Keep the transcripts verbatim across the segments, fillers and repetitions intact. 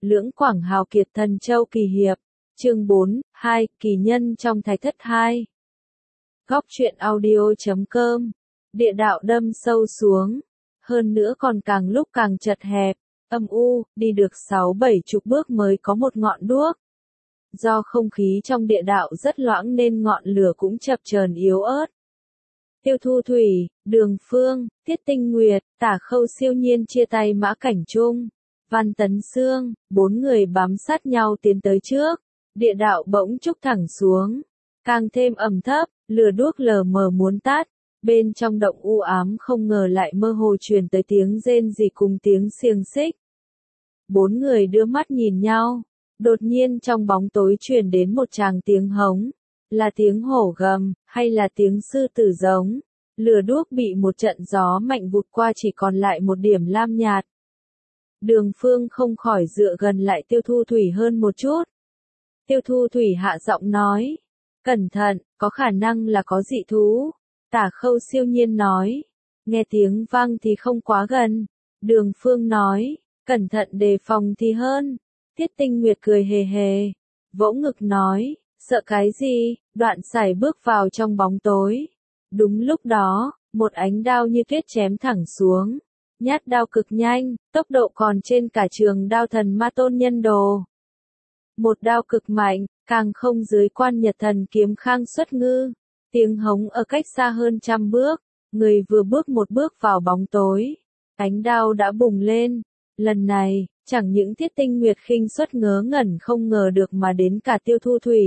Lưỡng Quảng hào kiệt thần châu kỳ hiệp. Chương bốn, hai, kỳ nhân trong thái thất hai. Góc truyện audio.com. Địa đạo đâm sâu xuống. Hơn nữa còn càng lúc càng chật hẹp, âm u, đi được sáu bảy chục bước mới có một ngọn đuốc. Do không khí trong địa đạo rất loãng nên ngọn lửa cũng chập chờn yếu ớt. Tiêu Thu Thủy, Đường Phương, Tiết Tinh Nguyệt, Tả Khâu Siêu Nhiên chia tay Mã Cảnh Trung, Văn Tấn Sương, bốn người bám sát nhau tiến tới trước. Địa đạo bỗng trúc thẳng xuống, càng thêm ẩm thấp, lửa đuốc lờ mờ muốn tắt. Bên trong động u ám không ngờ lại mơ hồ truyền tới tiếng rên rỉ cùng tiếng xiềng xích. Bốn người đưa mắt nhìn nhau, đột nhiên trong bóng tối truyền đến một tràng tiếng hống, là tiếng hổ gầm, hay là tiếng sư tử giống. Lửa đuốc bị một trận gió mạnh vụt qua chỉ còn lại một điểm lam nhạt. Đường Phương không khỏi dựa gần lại Tiêu Thu Thủy hơn một chút. Tiêu Thu Thủy hạ giọng nói, cẩn thận, có khả năng là có dị thú. Tả Khâu Siêu Nhiên nói, nghe tiếng vang thì không quá gần. Đường Phương nói, cẩn thận đề phòng thì hơn. Tiết Tinh Nguyệt cười hề hề, vỗ ngực nói, sợ cái gì, đoạn sải bước vào trong bóng tối. Đúng lúc đó, một ánh đao như tuyết chém thẳng xuống. Nhát đao cực nhanh, tốc độ còn trên cả trường đao thần ma tôn nhân đồ. Một đao cực mạnh, càng không dưới quan nhật thần kiếm khang xuất ngư. Tiếng hống ở cách xa hơn trăm bước, người vừa bước một bước vào bóng tối. Ánh đao đã bùng lên. Lần này, chẳng những Tiết Tinh Nguyệt khinh suất ngớ ngẩn không ngờ được mà đến cả Tiêu Thu Thủy.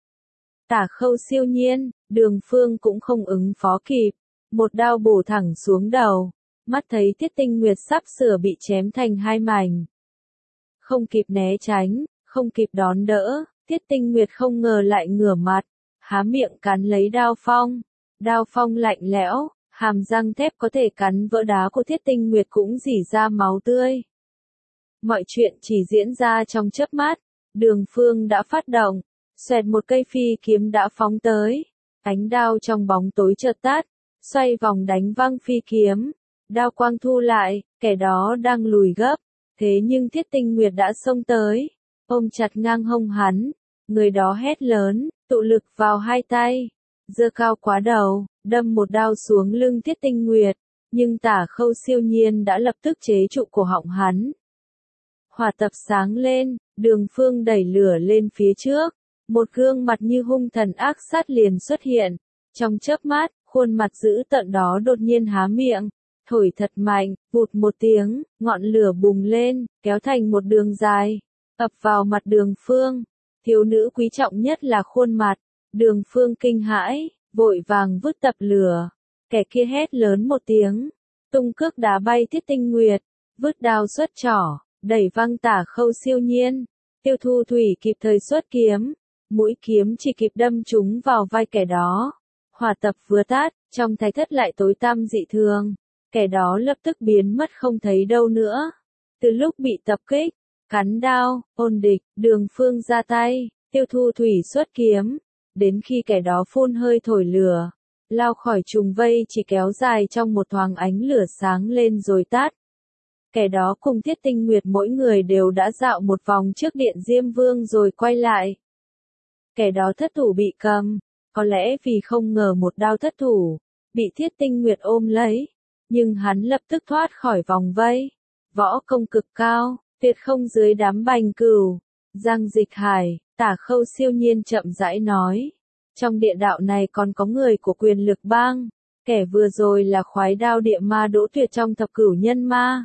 Tả Khâu Siêu Nhiên, Đường Phương cũng không ứng phó kịp. Một đao bổ thẳng xuống đầu. Mắt thấy Tiết Tinh Nguyệt sắp sửa bị chém thành hai mảnh. Không kịp né tránh, không kịp đón đỡ, Tiết Tinh Nguyệt không ngờ lại ngửa mặt, há miệng cắn lấy đao phong. Đao phong lạnh lẽo, hàm răng thép có thể cắn vỡ đá của Tiết Tinh Nguyệt cũng rỉ ra máu tươi. Mọi chuyện chỉ diễn ra trong chớp mắt, Đường Phương đã phát động, xoẹt một cây phi kiếm đã phóng tới. Ánh đao trong bóng tối chợt tắt, xoay vòng đánh văng phi kiếm. Đao quang thu lại, kẻ đó đang lùi gấp, thế nhưng Tiết Tinh Nguyệt đã xông tới, ôm chặt ngang hông hắn, người đó hét lớn, tụ lực vào hai tay, giơ cao quá đầu, đâm một đao xuống lưng Tiết Tinh Nguyệt, nhưng Tả Khâu Siêu Nhiên đã lập tức chế trụ cổ họng hắn. Hỏa tập sáng lên, Đường Phương đẩy lửa lên phía trước, một gương mặt như hung thần ác sát liền xuất hiện, trong chớp mắt, khuôn mặt dữ tợn đó đột nhiên há miệng. Thổi thật mạnh, vụt một tiếng, ngọn lửa bùng lên, kéo thành một đường dài, ập vào mặt Đường Phương. Thiếu nữ quý trọng nhất là khuôn mặt. Đường Phương kinh hãi, vội vàng vứt tập lửa. Kẻ kia hét lớn một tiếng, tung cước đá bay Tiết Tinh Nguyệt, vứt đao xuất trỏ, đẩy văng Tả Khâu Siêu Nhiên. Tiêu Thu Thủy kịp thời xuất kiếm, mũi kiếm chỉ kịp đâm trúng vào vai kẻ đó. Hỏa tập vừa tắt, trong thái thất lại tối tăm dị thường. Kẻ đó lập tức biến mất không thấy đâu nữa. Từ lúc bị tập kích, cắn đao, ôn địch, Đường Phương ra tay, Tiêu Thu Thủy xuất kiếm. Đến khi kẻ đó phun hơi thổi lửa, lao khỏi trùng vây chỉ kéo dài trong một thoáng ánh lửa sáng lên rồi tắt. Kẻ đó cùng Tiết Tinh Nguyệt mỗi người đều đã dạo một vòng trước điện Diêm Vương rồi quay lại. Kẻ đó thất thủ bị cầm, có lẽ vì không ngờ một đao thất thủ, bị Tiết Tinh Nguyệt ôm lấy. Nhưng hắn lập tức thoát khỏi vòng vây. Võ công cực cao, tuyệt không dưới đám Bành Cửu. Giang Dịch Hải, Tả Khâu Siêu Nhiên chậm rãi nói. Trong địa đạo này còn có người của quyền lực bang. Kẻ vừa rồi là khoái đao địa ma Đỗ Tuyệt trong thập cửu nhân ma.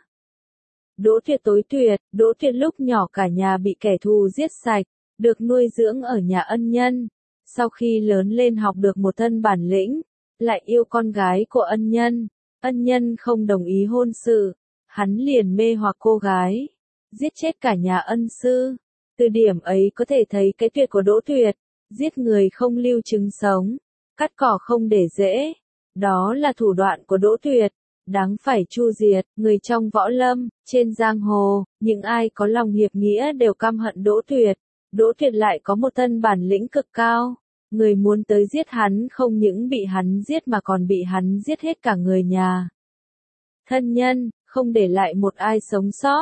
Đỗ Tuyệt tối tuyệt, Đỗ Tuyệt lúc nhỏ cả nhà bị kẻ thù giết sạch, được nuôi dưỡng ở nhà ân nhân. Sau khi lớn lên học được một thân bản lĩnh, lại yêu con gái của ân nhân. Ân nhân không đồng ý hôn sự, hắn liền mê hoặc cô gái, giết chết cả nhà ân sư. Từ điểm ấy có thể thấy cái tuyệt của Đỗ Tuyệt, giết người không lưu chứng sống, cắt cỏ không để rễ. Đó là thủ đoạn của Đỗ Tuyệt, đáng phải tru diệt. Người trong võ lâm, trên giang hồ, những ai có lòng hiệp nghĩa đều căm hận Đỗ Tuyệt. Đỗ Tuyệt lại có một thân bản lĩnh cực cao. Người muốn tới giết hắn không những bị hắn giết mà còn bị hắn giết hết cả người nhà. Thân nhân, không để lại một ai sống sót.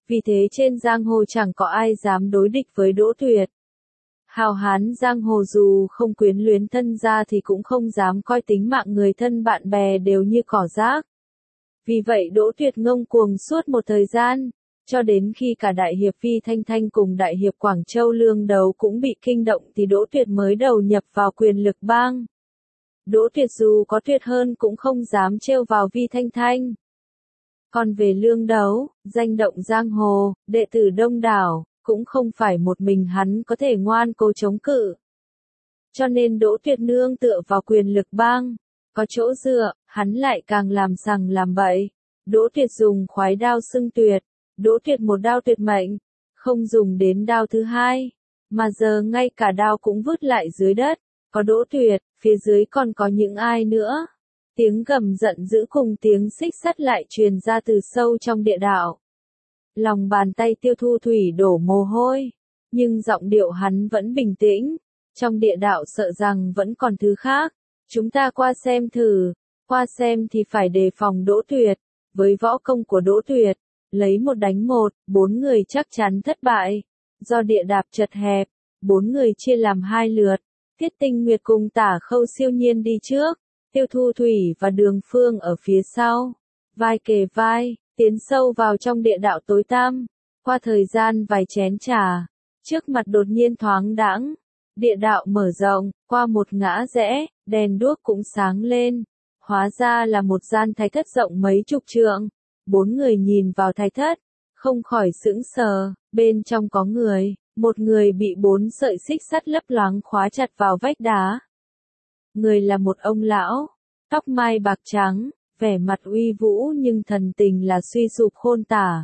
Vì thế trên giang hồ chẳng có ai dám đối địch với Đỗ Tuyệt. Hào hán giang hồ dù không quyến luyến thân gia thì cũng không dám coi tính mạng người thân bạn bè đều như cỏ rác. Vì vậy Đỗ Tuyệt ngông cuồng suốt một thời gian, cho đến khi cả Đại hiệp Phi Thanh Thanh cùng Đại hiệp Quảng Châu Lương Đấu cũng bị kinh động thì Đỗ Tuyệt mới đầu nhập vào quyền lực bang. Đỗ Tuyệt dù có tuyệt hơn cũng không dám trêu vào Vi Thanh Thanh. Còn về Lương Đấu, danh động giang hồ, đệ tử đông đảo, cũng không phải một mình hắn có thể ngoan cố chống cự. Cho nên Đỗ Tuyệt nương tựa vào quyền lực bang, có chỗ dựa, hắn lại càng làm sằng làm bậy. Đỗ Tuyệt dùng khoái đao xưng tuyệt, Đỗ Tuyệt một đao tuyệt mệnh, không dùng đến đao thứ hai, mà giờ ngay cả đao cũng vứt lại dưới đất. Có Đỗ Tuyệt, phía dưới còn có những ai nữa? Tiếng gầm giận dữ cùng tiếng xích sắt lại truyền ra từ sâu trong địa đạo. Lòng bàn tay Tiêu Thu Thủy đổ mồ hôi, nhưng giọng điệu hắn vẫn bình tĩnh. Trong địa đạo sợ rằng vẫn còn thứ khác. Chúng ta qua xem thử, qua xem thì phải đề phòng Đỗ Tuyệt. Với võ công của Đỗ Tuyệt, lấy một đánh một, bốn người chắc chắn thất bại. Do địa đạp chật hẹp, bốn người chia làm hai lượt. Tiết Tinh Nguyệt cùng Tả Khâu Siêu Nhiên đi trước, Tiêu Thu Thủy và Đường Phương ở phía sau. Vai kề vai, tiến sâu vào trong địa đạo tối tăm. Qua thời gian vài chén trà, trước mặt đột nhiên thoáng đãng. Địa đạo mở rộng, qua một ngã rẽ, đèn đuốc cũng sáng lên. Hóa ra là một gian thái thất rộng mấy chục trượng. Bốn người nhìn vào thái thất, không khỏi sững sờ, bên trong có người. Một người bị bốn sợi xích sắt lấp loáng khóa chặt vào vách đá. Người là một ông lão, tóc mai bạc trắng, vẻ mặt uy vũ nhưng thần tình là suy sụp khôn tả.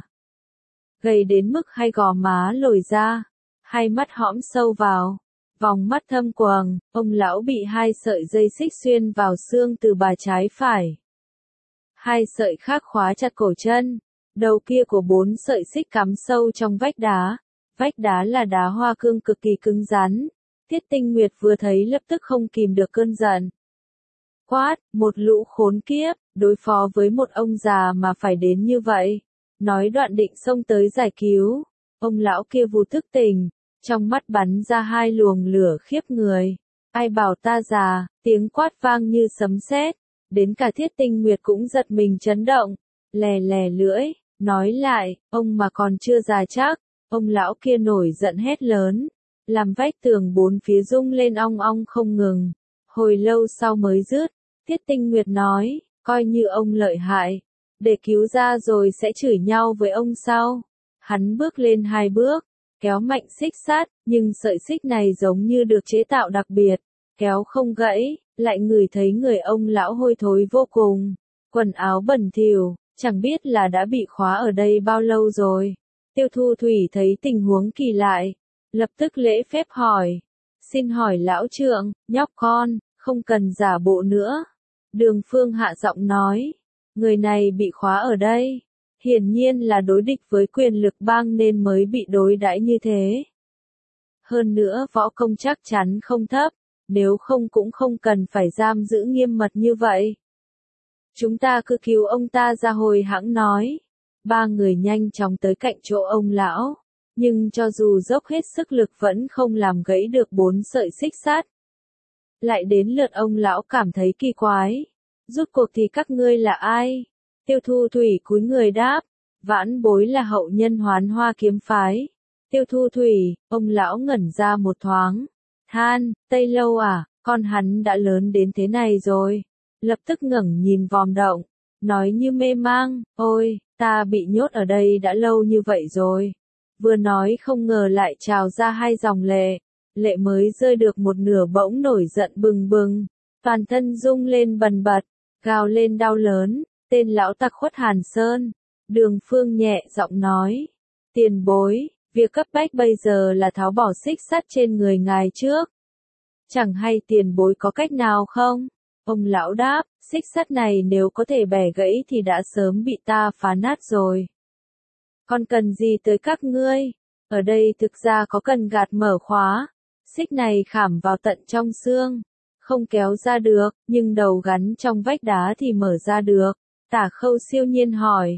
Gầy đến mức hai gò má lồi ra, hai mắt hõm sâu vào, vòng mắt thâm quầng, ông lão bị hai sợi dây xích xuyên vào xương từ bà trái phải. Hai sợi khác khóa chặt cổ chân, đầu kia của bốn sợi xích cắm sâu trong vách đá. Vách đá là đá hoa cương cực kỳ cứng rắn. Tiết Tinh Nguyệt vừa thấy lập tức không kìm được cơn giận. Quát, một lũ khốn kiếp, đối phó với một ông già mà phải đến như vậy. Nói đoạn định xông tới giải cứu. Ông lão kia vụt thức tỉnh, trong mắt bắn ra hai luồng lửa khiếp người. Ai bảo ta già, tiếng quát vang như sấm sét. Đến cả Tiết Tinh Nguyệt cũng giật mình chấn động. Lè lè lưỡi, nói lại, ông mà còn chưa già chắc. Ông lão kia nổi giận hét lớn, làm vách tường bốn phía rung lên ong ong không ngừng. Hồi lâu sau mới dứt, Tiết Tinh Nguyệt nói, coi như ông lợi hại, để cứu ra rồi sẽ chửi nhau với ông sau. Hắn bước lên hai bước, kéo mạnh xích sắt, nhưng sợi xích này giống như được chế tạo đặc biệt, kéo không gãy, lại ngửi thấy người ông lão hôi thối vô cùng, quần áo bẩn thỉu, chẳng biết là đã bị khóa ở đây bao lâu rồi. Tiêu Thu Thủy thấy tình huống kỳ lạ, lập tức lễ phép hỏi, xin hỏi lão trượng, nhóc con, không cần giả bộ nữa. Đường Phương hạ giọng nói, người này bị khóa ở đây, hiển nhiên là đối địch với quyền lực bang nên mới bị đối đãi như thế. Hơn nữa võ công chắc chắn không thấp, nếu không cũng không cần phải giam giữ nghiêm mật như vậy. Chúng ta cứ cứu ông ta ra hồi hãng nói. Ba người nhanh chóng tới cạnh chỗ ông lão, nhưng cho dù dốc hết sức lực vẫn không làm gãy được bốn sợi xích sắt. Lại đến lượt ông lão cảm thấy kỳ quái. Rốt cuộc thì các ngươi là ai? Tiêu Thu Thủy cúi người đáp, vãn bối là hậu nhân Hoán Hoa kiếm phái. Tiêu Thu Thủy, ông lão ngẩn ra một thoáng. Than, Tây Lâu à, con hắn đã lớn đến thế này rồi. Lập tức ngẩng nhìn vòm động, nói như mê mang, ôi, ta bị nhốt ở đây đã lâu như vậy rồi. Vừa nói không ngờ lại trào ra hai dòng lệ. Lệ mới rơi được một nửa bỗng nổi giận bừng bừng. Toàn thân rung lên bần bật, gào lên đau lớn, tên lão tặc Khuất Hàn Sơn. Đường Phương nhẹ giọng nói, tiền bối, việc cấp bách bây giờ là tháo bỏ xích sắt trên người ngài trước. Chẳng hay tiền bối có cách nào không? Ông lão đáp, xích sắt này nếu có thể bẻ gãy thì đã sớm bị ta phá nát rồi. Còn cần gì tới các ngươi? Ở đây thực ra có cần gạt mở khóa. Xích này khảm vào tận trong xương, không kéo ra được, nhưng đầu gắn trong vách đá thì mở ra được. Tả Khâu Siêu Nhiên hỏi,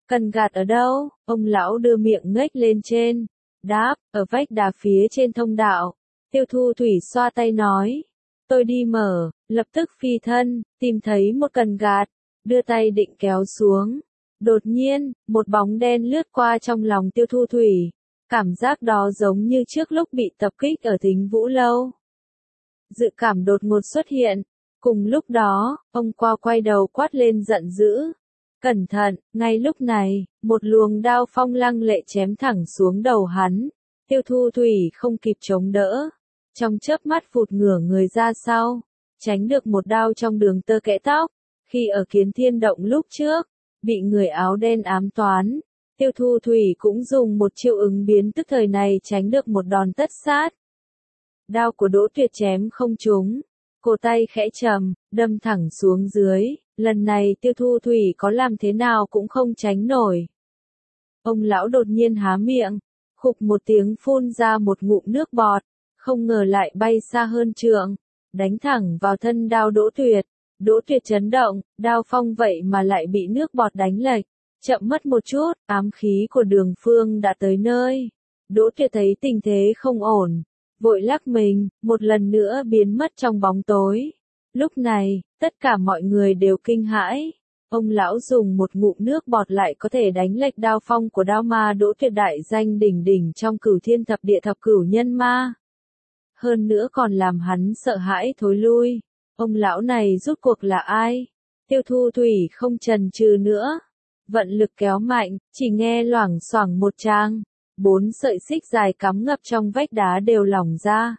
Cần gạt ở đâu? Ông lão đưa miệng ngếch lên trên. Đáp, ở vách đá phía trên thông đạo. Tiêu Thu Thủy xoa tay nói. Tôi đi mở, lập tức phi thân, tìm thấy một cần gạt, đưa tay định kéo xuống. Đột nhiên, một bóng đen lướt qua trong lòng Tiêu Thu Thủy. Cảm giác đó giống như trước lúc bị tập kích ở Thính Vũ Lâu. Dự cảm đột ngột xuất hiện. Cùng lúc đó, ông qua quay đầu quát lên giận dữ. Cẩn thận, ngay lúc này, một luồng đao phong lăng lệ chém thẳng xuống đầu hắn. Tiêu Thu Thủy không kịp chống đỡ. Trong chớp mắt phụt ngửa người ra sau, tránh được một đao trong đường tơ kẽ tóc. Khi ở Kiến Thiên Động lúc trước, bị người áo đen ám toán, Tiêu Thu Thủy cũng dùng một chiêu ứng biến tức thời này tránh được một đòn tất sát. Đao của Đỗ Tuyệt chém không trúng, cổ tay khẽ trầm, đâm thẳng xuống dưới, lần này Tiêu Thu Thủy có làm thế nào cũng không tránh nổi. Ông lão đột nhiên há miệng, khục một tiếng phun ra một ngụm nước bọt, không ngờ lại bay xa hơn trượng, đánh thẳng vào thân đao Đỗ Tuyệt. Đỗ Tuyệt chấn động, đao phong vậy mà lại bị nước bọt đánh lệch, chậm mất một chút, ám khí của Đường Phương đã tới nơi. Đỗ Tuyệt thấy tình thế không ổn, vội lắc mình, một lần nữa biến mất trong bóng tối. Lúc này, tất cả mọi người đều kinh hãi. Ông lão dùng một ngụm nước bọt lại có thể đánh lệch đao phong của đao ma Đỗ Tuyệt đại danh đỉnh đỉnh trong Cửu Thiên Thập Địa Thập Cửu Nhân Ma. Hơn nữa còn làm hắn sợ hãi thối lui. Ông lão này rốt cuộc là ai? Tiêu Thu Thủy không chần chừ nữa. Vận lực kéo mạnh, chỉ nghe loảng xoảng một tràng. Bốn sợi xích dài cắm ngập trong vách đá đều lỏng ra.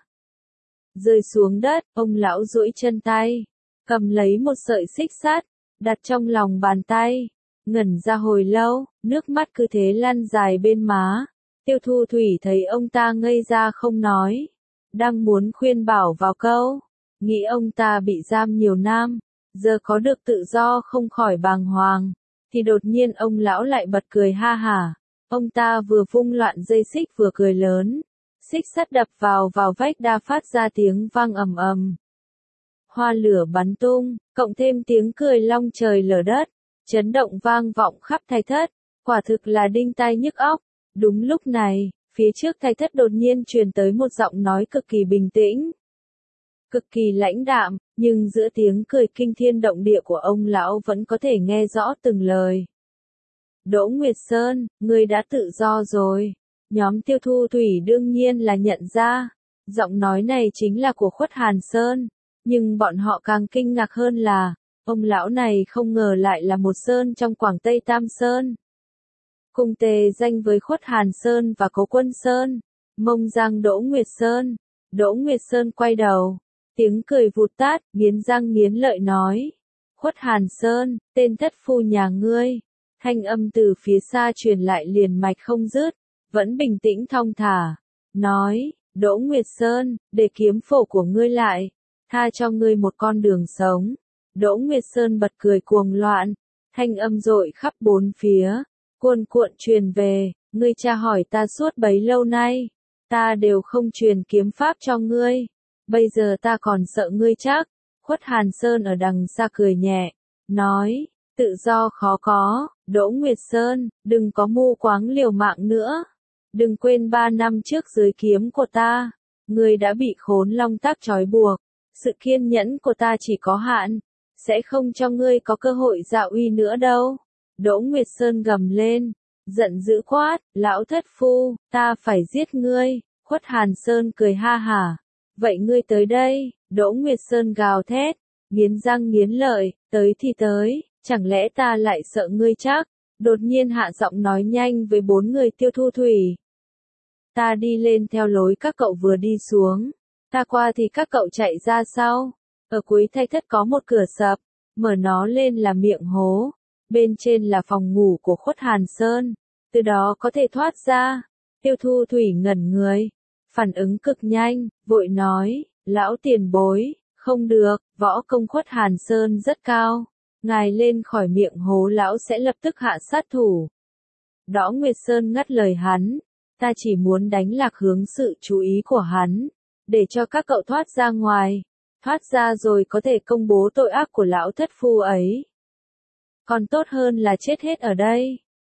Rơi xuống đất, ông lão duỗi chân tay. Cầm lấy một sợi xích sắt, đặt trong lòng bàn tay. Ngẩn ra hồi lâu, nước mắt cứ thế lăn dài bên má. Tiêu Thu Thủy thấy ông ta ngây ra không nói. Đang muốn khuyên bảo vào câu. Nghĩ ông ta bị giam nhiều năm, giờ có được tự do không khỏi bàng hoàng, thì đột nhiên ông lão lại bật cười ha hả. Ông ta vừa vung loạn dây xích vừa cười lớn, xích sắt đập vào vào vách đá phát ra tiếng vang ầm ầm. Hoa lửa bắn tung, cộng thêm tiếng cười long trời lở đất, chấn động vang vọng khắp Thạch Thất, quả thực là đinh tai nhức óc. Đúng lúc này, phía trước Thạch Thất đột nhiên truyền tới một giọng nói cực kỳ bình tĩnh. Cực kỳ lãnh đạm, nhưng giữa tiếng cười kinh thiên động địa của ông lão vẫn có thể nghe rõ từng lời. Đỗ Nguyệt Sơn, ngươi đã tự do rồi. Nhóm Tiêu Thu Thủy đương nhiên là nhận ra. Giọng nói này chính là của Khuất Hàn Sơn. Nhưng bọn họ càng kinh ngạc hơn là, ông lão này không ngờ lại là một sơn trong Quảng Tây Tam Sơn. Cùng tề danh với Khuất Hàn Sơn và Cố Quân Sơn. Mông Giang Đỗ Nguyệt Sơn. Đỗ Nguyệt Sơn quay đầu. Tiếng cười vụt tát, nghiến răng nghiến lợi nói. Khuất Hàn Sơn, tên thất phu nhà ngươi. Thanh âm từ phía xa truyền lại liền mạch không dứt, vẫn bình tĩnh thong thả. Nói, Đỗ Nguyệt Sơn, để kiếm phổ của ngươi lại, tha cho ngươi một con đường sống. Đỗ Nguyệt Sơn bật cười cuồng loạn, thanh âm dội khắp bốn phía, cuồn cuộn truyền về, ngươi tra hỏi ta suốt bấy lâu nay, ta đều không truyền kiếm pháp cho ngươi. Bây giờ ta còn sợ ngươi chắc. Khuất Hàn Sơn ở đằng xa cười nhẹ, nói, tự do khó có, Đỗ Nguyệt Sơn, đừng có mù quáng liều mạng nữa. Đừng quên ba năm trước dưới kiếm của ta, ngươi đã bị khốn long tác trói buộc. Sự kiên nhẫn của ta chỉ có hạn, sẽ không cho ngươi có cơ hội dạo uy nữa đâu. Đỗ Nguyệt Sơn gầm lên, giận dữ quát, lão thất phu, ta phải giết ngươi. Khuất Hàn Sơn cười ha hả. Vậy ngươi tới đây, Đỗ Nguyệt Sơn gào thét, nghiến răng nghiến lợi, tới thì tới, chẳng lẽ ta lại sợ ngươi chắc? Đột nhiên hạ giọng nói nhanh với bốn người Tiêu Thu Thủy. Ta đi lên theo lối các cậu vừa đi xuống, ta qua thì các cậu chạy ra sau. Ở cuối Thạch Thất có một cửa sập, mở nó lên là miệng hố, bên trên là phòng ngủ của Khuất Hàn Sơn, từ đó có thể thoát ra. Tiêu Thu Thủy ngẩn người. Phản ứng cực nhanh, vội nói, lão tiền bối, không được, võ công Khuất Hàn Sơn rất cao, ngài lên khỏi miệng hố lão sẽ lập tức hạ sát thủ. Đỗ Nguyệt Sơn ngắt lời hắn, ta chỉ muốn đánh lạc hướng sự chú ý của hắn, để cho các cậu thoát ra ngoài, thoát ra rồi có thể công bố tội ác của lão thất phu ấy. Còn tốt hơn là chết hết ở đây.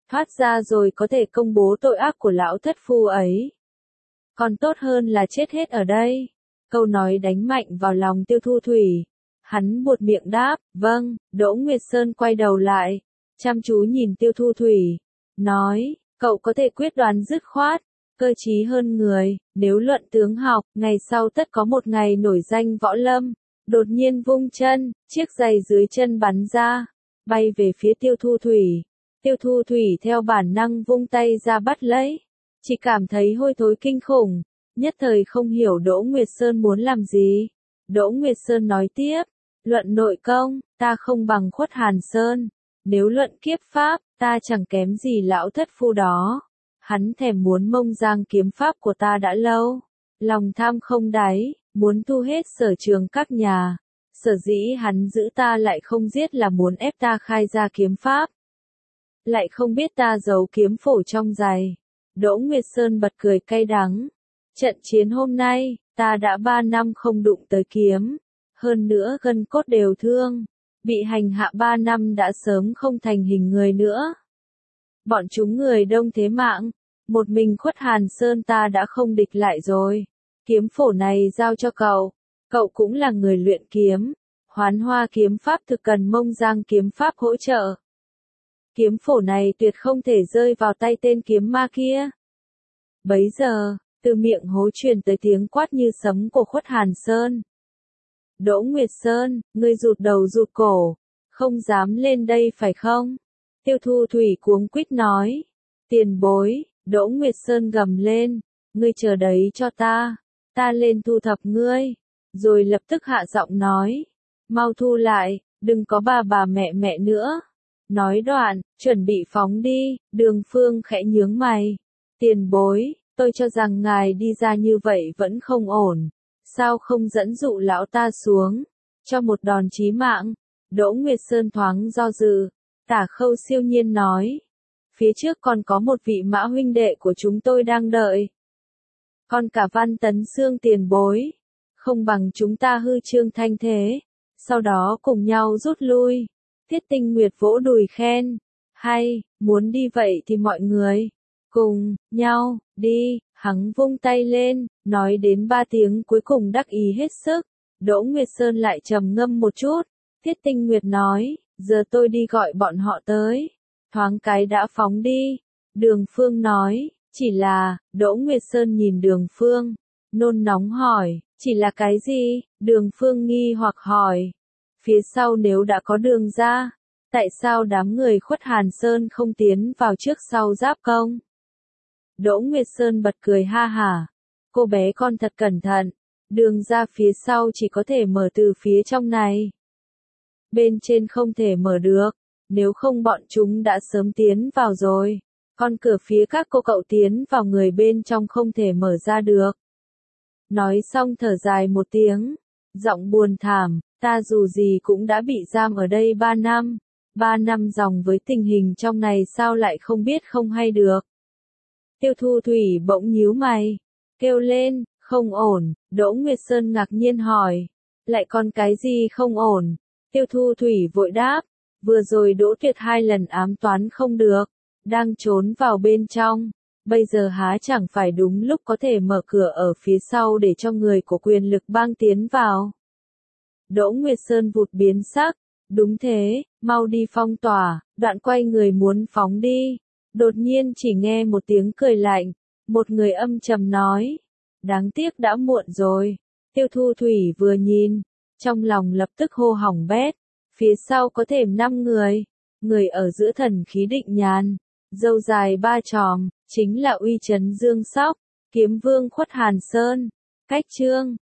thoát ra rồi có thể công bố tội ác của lão thất phu ấy. Còn tốt hơn là chết hết ở đây. Câu nói đánh mạnh vào lòng Tiêu Thu Thủy. Hắn buột miệng đáp, vâng. Đỗ Nguyệt Sơn quay đầu lại, chăm chú nhìn Tiêu Thu Thủy, nói, cậu có thể quyết đoán dứt khoát, cơ trí hơn người, nếu luận tướng học, ngày sau tất có một ngày nổi danh võ lâm. Đột nhiên vung chân, chiếc giày dưới chân bắn ra, bay về phía Tiêu Thu Thủy. Tiêu Thu Thủy theo bản năng vung tay ra bắt lấy, chỉ cảm thấy hôi thối kinh khủng, nhất thời không hiểu Đỗ Nguyệt Sơn muốn làm gì. Đỗ Nguyệt Sơn nói tiếp, luận nội công, ta không bằng Khuất Hàn Sơn, nếu luận kiếp pháp, ta chẳng kém gì lão thất phu đó. Hắn thèm muốn mông giang kiếm pháp của ta đã lâu, lòng tham không đáy, muốn thu hết sở trường các nhà. Sở dĩ hắn giữ ta lại không giết là muốn ép ta khai ra kiếm pháp. Lại không biết ta giấu kiếm phổ trong giày. Đỗ Nguyệt Sơn bật cười cay đắng. Trận chiến hôm nay, ta đã ba năm không đụng tới kiếm. Hơn nữa gân cốt đều thương. Bị hành hạ ba năm đã sớm không thành hình người nữa. Bọn chúng người đông thế mạng. Một mình Khuất Hàn Sơn ta đã không địch lại rồi. Kiếm phổ này giao cho cậu. Cậu cũng là người luyện kiếm. Hoán Hoa kiếm pháp thực cần mông giang kiếm pháp hỗ trợ. Kiếm phổ này tuyệt không thể rơi vào tay tên kiếm ma kia. Bấy giờ, từ miệng hố truyền tới tiếng quát như sấm của Khuất Hàn Sơn. Đỗ Nguyệt Sơn, ngươi rụt đầu rụt cổ, không dám lên đây phải không? Tiêu Thu Thủy cuống quýt nói. Tiền bối, Đỗ Nguyệt Sơn gầm lên, ngươi chờ đấy cho ta, ta lên thu thập ngươi. Rồi lập tức hạ giọng nói, mau thu lại, đừng có bà bà mẹ mẹ nữa. Nói đoạn, chuẩn bị phóng đi. Đường Phương khẽ nhướng mày. Tiền bối, tôi cho rằng ngài đi ra như vậy vẫn không ổn. Sao không dẫn dụ lão ta xuống, cho một đòn chí mạng? Đỗ Nguyệt Sơn thoáng do dự. Tả Khâu siêu nhiên nói, phía trước còn có một vị mã huynh đệ của chúng tôi đang đợi. Còn cả Văn Tấn Xương tiền bối, không bằng chúng ta hư trương thanh thế, sau đó cùng nhau rút lui. Tiết Tinh Nguyệt vỗ đùi khen, hay, muốn đi vậy thì mọi người, cùng, nhau, đi. Hắn vung tay lên, nói đến ba tiếng cuối cùng đắc ý hết sức. Đỗ Nguyệt Sơn lại trầm ngâm một chút. Tiết Tinh Nguyệt nói, giờ tôi đi gọi bọn họ tới. Thoáng cái đã phóng đi. Đường Phương nói, chỉ là, Đỗ Nguyệt Sơn nhìn Đường Phương, nôn nóng hỏi, chỉ là cái gì? Đường Phương nghi hoặc hỏi, phía sau nếu đã có đường ra, tại sao đám người Khuất Hàn Sơn không tiến vào trước sau giáp công? Đỗ Nguyệt Sơn bật cười ha hả, cô bé con thật cẩn thận, đường ra phía sau chỉ có thể mở từ phía trong này. Bên trên không thể mở được, nếu không bọn chúng đã sớm tiến vào rồi. Còn cửa phía các cô cậu tiến vào người bên trong không thể mở ra được. Nói xong thở dài một tiếng, giọng buồn thảm, ta dù gì cũng đã bị giam ở đây ba năm. Ba năm dòng với tình hình trong này sao lại không biết không hay được. Tiêu Thu Thủy bỗng nhíu mày, kêu lên, không ổn. Đỗ Nguyệt Sơn ngạc nhiên hỏi, lại còn cái gì không ổn? Tiêu Thu Thủy vội đáp, vừa rồi Đỗ Tuyệt hai lần ám toán không được, đang trốn vào bên trong, bây giờ há chẳng phải đúng lúc có thể mở cửa ở phía sau để cho người của quyền lực bang tiến vào. Đỗ Nguyệt Sơn vụt biến sắc, đúng thế, mau đi phong tỏa. Đoạn quay người muốn phóng đi, đột nhiên chỉ nghe một tiếng cười lạnh, một người âm trầm nói, đáng tiếc đã muộn rồi. Tiêu Thu Thủy vừa nhìn, trong lòng lập tức hô hỏng bét, phía sau có thêm năm người, người ở giữa thần khí Định Nhàn, râu dài ba chòm, chính là Uy Chấn Dương Sóc, Kiếm Vương Khuất Hàn Sơn. Cách chương